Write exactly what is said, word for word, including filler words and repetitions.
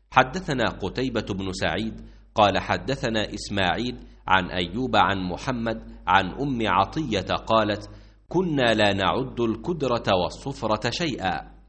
حدثنا قتيبة بن سعيد قال حدثنا إسماعيل عن أيوب عن محمد عن أم عطية قالت: كنا لا نعد الكدرة والصفرة شيئا،